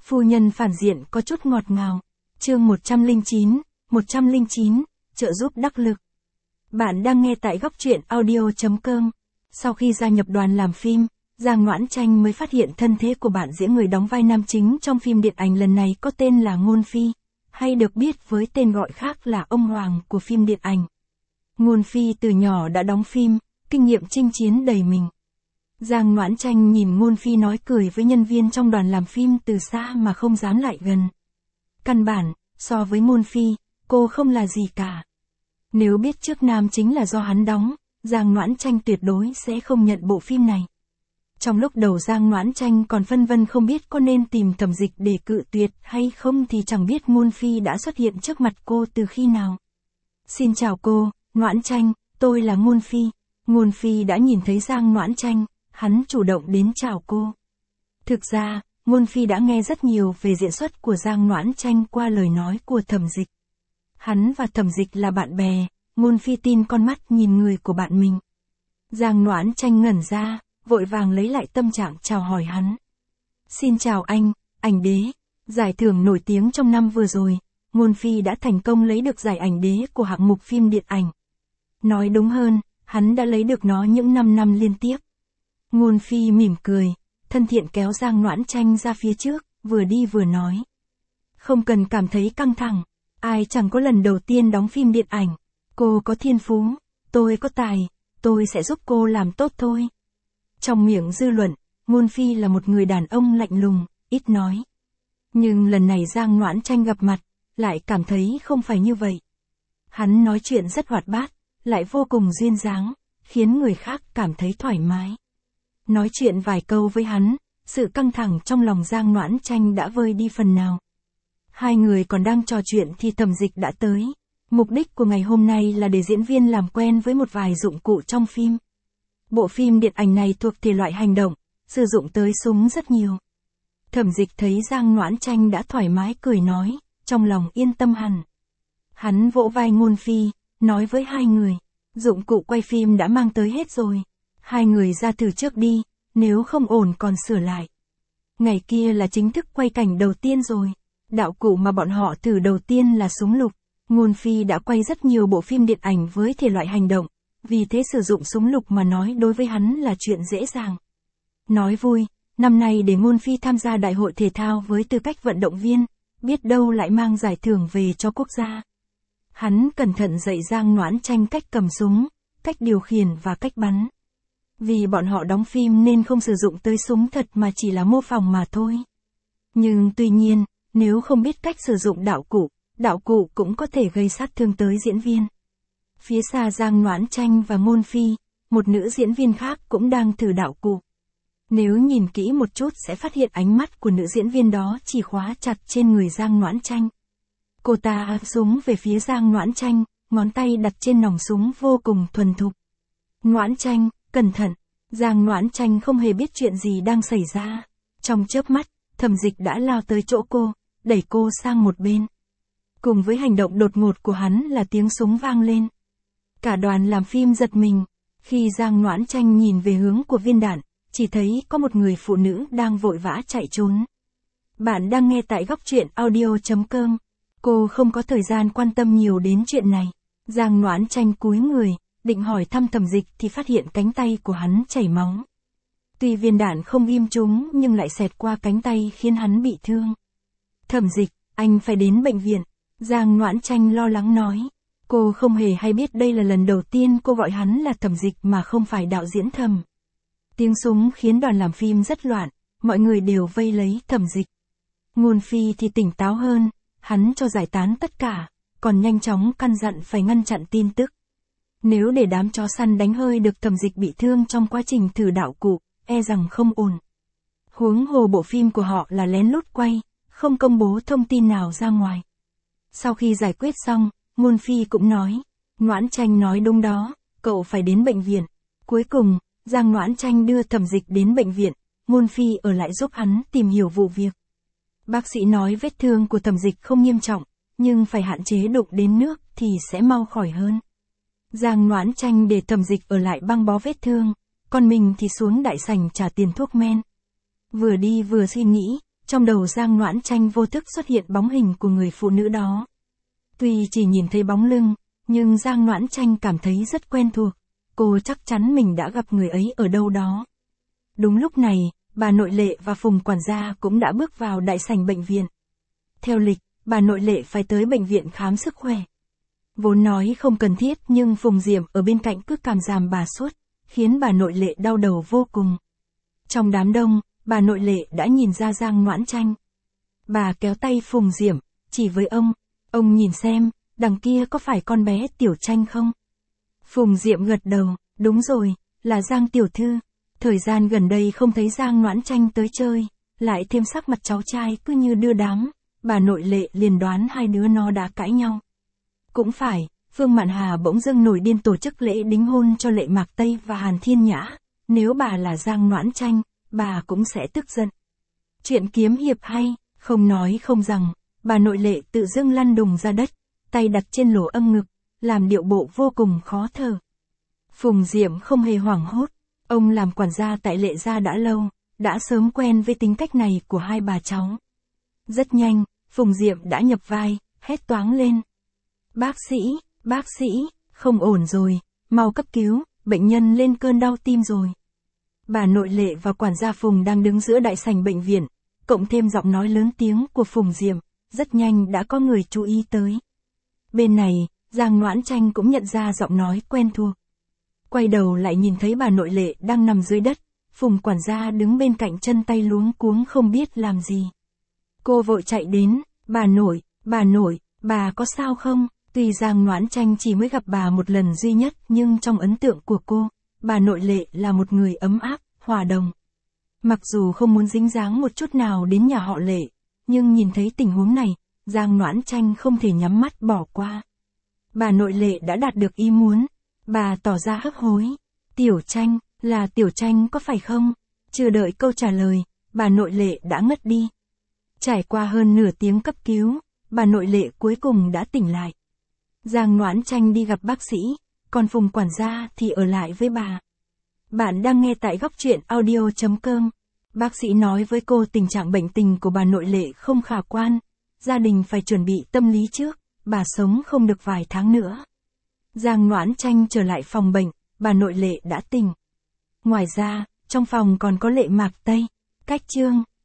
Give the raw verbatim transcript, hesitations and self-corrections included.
Phu nhân phản diện có chút ngọt ngào. Chương một trăm lẻ chín, một trăm lẻ chín, trợ giúp đắc lực. Bạn đang nghe tại góc truyện audio chấm com. Sau khi gia nhập đoàn làm phim, Giang Noãn Tranh mới phát hiện thân thế của bạn diễn người đóng vai nam chính trong phim điện ảnh lần này có tên là Ngôn Phi, hay được biết với tên gọi khác là ông Hoàng của phim điện ảnh. Ngôn Phi từ nhỏ đã đóng phim, kinh nghiệm chinh chiến đầy mình. Giang Noãn Tranh nhìn Ngôn Phi nói cười với nhân viên trong đoàn làm phim từ xa mà không dám lại gần. Căn bản, so với Ngôn Phi, cô không là gì cả. Nếu biết trước nam chính là do hắn đóng, Giang Noãn Tranh tuyệt đối sẽ không nhận bộ phim này. Trong lúc đầu Giang Noãn Tranh còn phân vân không biết có nên tìm Thẩm Dịch để cự tuyệt hay không thì chẳng biết Ngôn Phi đã xuất hiện trước mặt cô từ khi nào. Xin chào cô, Noãn Tranh, tôi là Ngôn Phi. Ngôn Phi đã nhìn thấy Giang Noãn Tranh, hắn chủ động đến chào cô. Thực ra, Ngôn Phi đã nghe rất nhiều về diễn xuất của Giang Noãn Tranh qua lời nói của Thẩm Dịch. Hắn và Thẩm Dịch là bạn bè, Ngôn Phi tin con mắt nhìn người của bạn mình. Giang Noãn Tranh ngẩn ra, vội vàng lấy lại tâm trạng chào hỏi hắn. Xin chào anh, ảnh đế. Giải thưởng nổi tiếng trong năm vừa rồi, Ngôn Phi đã thành công lấy được giải ảnh đế của hạng mục phim điện ảnh. Nói đúng hơn, hắn đã lấy được nó những năm năm liên tiếp. Ngôn Phi mỉm cười, thân thiện kéo Giang Noãn Tranh ra phía trước, vừa đi vừa nói. Không cần cảm thấy căng thẳng, ai chẳng có lần đầu tiên đóng phim điện ảnh. Cô có thiên phú, tôi có tài, tôi sẽ giúp cô làm tốt thôi. Trong miệng dư luận, Ngôn Phi là một người đàn ông lạnh lùng, ít nói. Nhưng lần này Giang Noãn Tranh gặp mặt, lại cảm thấy không phải như vậy. Hắn nói chuyện rất hoạt bát, lại vô cùng duyên dáng, khiến người khác cảm thấy thoải mái. Nói chuyện vài câu với hắn, sự căng thẳng trong lòng Giang Noãn Tranh đã vơi đi phần nào. Hai người còn đang trò chuyện thì Thẩm Dịch đã tới. Mục đích của ngày hôm nay là để diễn viên làm quen với một vài dụng cụ trong phim. Bộ phim điện ảnh này thuộc thể loại hành động, sử dụng tới súng rất nhiều. Thẩm Dịch thấy Giang Noãn Tranh đã thoải mái cười nói, trong lòng yên tâm hẳn. Hắn vỗ vai Ngôn Phi, nói với hai người, dụng cụ quay phim đã mang tới hết rồi. Hai người ra thử trước đi, nếu không ổn còn sửa lại. Ngày kia là chính thức quay cảnh đầu tiên rồi. Đạo cụ mà bọn họ thử đầu tiên là súng lục. Ngôn Phi đã quay rất nhiều bộ phim điện ảnh với thể loại hành động, vì thế sử dụng súng lục mà nói đối với hắn là chuyện dễ dàng. Nói vui, năm nay để Ngôn Phi tham gia đại hội thể thao với tư cách vận động viên, biết đâu lại mang giải thưởng về cho quốc gia. Hắn cẩn thận dạy Giang Noãn Tranh cách cầm súng, cách điều khiển và cách bắn. Vì bọn họ đóng phim nên không sử dụng tới súng thật mà chỉ là mô phỏng mà thôi. Nhưng tuy nhiên, nếu không biết cách sử dụng đạo cụ, đạo cụ cũng có thể gây sát thương tới diễn viên. Phía xa Giang Noãn Tranh và Ngôn Phi, một nữ diễn viên khác cũng đang thử đạo cụ. Nếu nhìn kỹ một chút sẽ phát hiện ánh mắt của nữ diễn viên đó chỉ khóa chặt trên người Giang Noãn Tranh. Cô ta áp súng về phía Giang Noãn Tranh, ngón tay đặt trên nòng súng vô cùng thuần thục. Noãn Tranh, cẩn thận. Giang Noãn Tranh không hề biết chuyện gì đang xảy ra. Trong chớp mắt, Thẩm Dịch đã lao tới chỗ cô, đẩy cô sang một bên. Cùng với hành động đột ngột của hắn là tiếng súng vang lên. Cả đoàn làm phim giật mình, khi Giang Noãn Tranh nhìn về hướng của viên đạn, chỉ thấy có một người phụ nữ đang vội vã chạy trốn. Bạn đang nghe tại góc truyện audio chấm com. Cô không có thời gian quan tâm nhiều đến chuyện này. Giang Noãn Tranh cúi người, định hỏi thăm Thẩm Dịch thì phát hiện cánh tay của hắn chảy máu. Tuy viên đạn không ghim trúng nhưng lại xẹt qua cánh tay khiến hắn bị thương. Thẩm Dịch, anh phải đến bệnh viện. Giang Noãn Tranh lo lắng nói. Cô không hề hay biết đây là lần đầu tiên cô gọi hắn là Thẩm Dịch mà không phải đạo diễn Thẩm. Tiếng súng khiến đoàn làm phim rất loạn, mọi người đều vây lấy Thẩm Dịch. Ngôn Phi thì tỉnh táo hơn, hắn cho giải tán tất cả, còn nhanh chóng căn dặn phải ngăn chặn tin tức. Nếu để đám chó săn đánh hơi được Thẩm Dịch bị thương trong quá trình thử đạo cụ, e rằng không ổn. Huống hồ bộ phim của họ là lén lút quay, không công bố thông tin nào ra ngoài. Sau khi giải quyết xong, Ngôn Phi cũng nói, Noãn Tranh nói đúng đó, cậu phải đến bệnh viện. Cuối cùng, Giang Noãn Tranh đưa Thẩm Dịch đến bệnh viện, Ngôn Phi ở lại giúp hắn tìm hiểu vụ việc. Bác sĩ nói vết thương của Thẩm Dịch không nghiêm trọng, nhưng phải hạn chế đụng đến nước thì sẽ mau khỏi hơn. Giang Noãn Tranh để Thẩm Dịch ở lại băng bó vết thương, còn mình thì xuống đại sảnh trả tiền thuốc men. Vừa đi vừa suy nghĩ, trong đầu Giang Noãn Tranh vô thức xuất hiện bóng hình của người phụ nữ đó. Tuy chỉ nhìn thấy bóng lưng, nhưng Giang Noãn Tranh cảm thấy rất quen thuộc, cô chắc chắn mình đã gặp người ấy ở đâu đó. Đúng lúc này, bà nội Lệ và Phùng quản gia cũng đã bước vào đại sảnh bệnh viện. Theo lịch, bà nội Lệ phải tới bệnh viện khám sức khỏe. Vốn nói không cần thiết nhưng Phùng Diệm ở bên cạnh cứ càm ràm bà suốt, khiến bà nội Lệ đau đầu vô cùng. Trong đám đông, bà nội Lệ đã nhìn ra Giang Noãn Tranh. Bà kéo tay Phùng Diệm, chỉ với ông, ông nhìn xem, đằng kia có phải con bé Tiểu Tranh không? Phùng Diệm gật đầu, đúng rồi, là Giang tiểu thư. Thời gian gần đây không thấy Giang Noãn Tranh tới chơi, lại thêm sắc mặt cháu trai cứ như đưa đám, bà nội Lệ liền đoán hai đứa nó đã cãi nhau. Cũng phải, Phương Mạn Hà bỗng dưng nổi điên tổ chức lễ đính hôn cho Lệ Mạc Tây và Hàn Thiên Nhã, nếu bà là Giang Noãn Tranh, bà cũng sẽ tức giận. Chuyện kiếm hiệp hay, không nói không rằng, bà nội Lệ tự dưng lăn đùng ra đất, tay đặt trên lỗ âm ngực, làm điệu bộ vô cùng khó thở. Phùng Diệm không hề hoảng hốt, ông làm quản gia tại Lệ gia đã lâu, đã sớm quen với tính cách này của hai bà cháu. Rất nhanh, Phùng Diệm đã nhập vai, hét toáng lên. Bác sĩ, bác sĩ, không ổn rồi, mau cấp cứu, bệnh nhân lên cơn đau tim rồi. Bà nội Lệ và quản gia Phùng đang đứng giữa đại sảnh bệnh viện, cộng thêm giọng nói lớn tiếng của Phùng Diệm, rất nhanh đã có người chú ý tới. Bên này, Giang Noãn Tranh cũng nhận ra giọng nói quen thuộc. Quay đầu lại nhìn thấy bà nội Lệ đang nằm dưới đất, Phùng quản gia đứng bên cạnh chân tay luống cuống không biết làm gì. Cô vội chạy đến, bà nội, bà nội, bà có sao không? Tuy Giang Noãn Tranh chỉ mới gặp bà một lần duy nhất nhưng trong ấn tượng của cô, bà nội Lệ là một người ấm áp, hòa đồng. Mặc dù không muốn dính dáng một chút nào đến nhà họ Lệ, nhưng nhìn thấy tình huống này, Giang Noãn Tranh không thể nhắm mắt bỏ qua. Bà nội Lệ đã đạt được ý muốn, bà tỏ ra hấp hối. Tiểu Tranh, là Tiểu Tranh có phải không? Chưa đợi câu trả lời, bà nội Lệ đã ngất đi. Trải qua hơn nửa tiếng cấp cứu, bà nội Lệ cuối cùng đã tỉnh lại. Giang Noãn Tranh đi gặp bác sĩ, còn Phùng quản gia thì ở lại với bà. Bạn đang nghe tại góc truyện audio chấm com. Bác sĩ nói với cô tình trạng bệnh tình của bà nội Lệ không khả quan, gia đình phải chuẩn bị tâm lý trước, bà sống không được vài tháng nữa. Giang Noãn Tranh trở lại phòng bệnh, bà nội Lệ đã tỉnh. Ngoài ra, trong phòng còn có Lệ Mạc Tây, Cách Chương.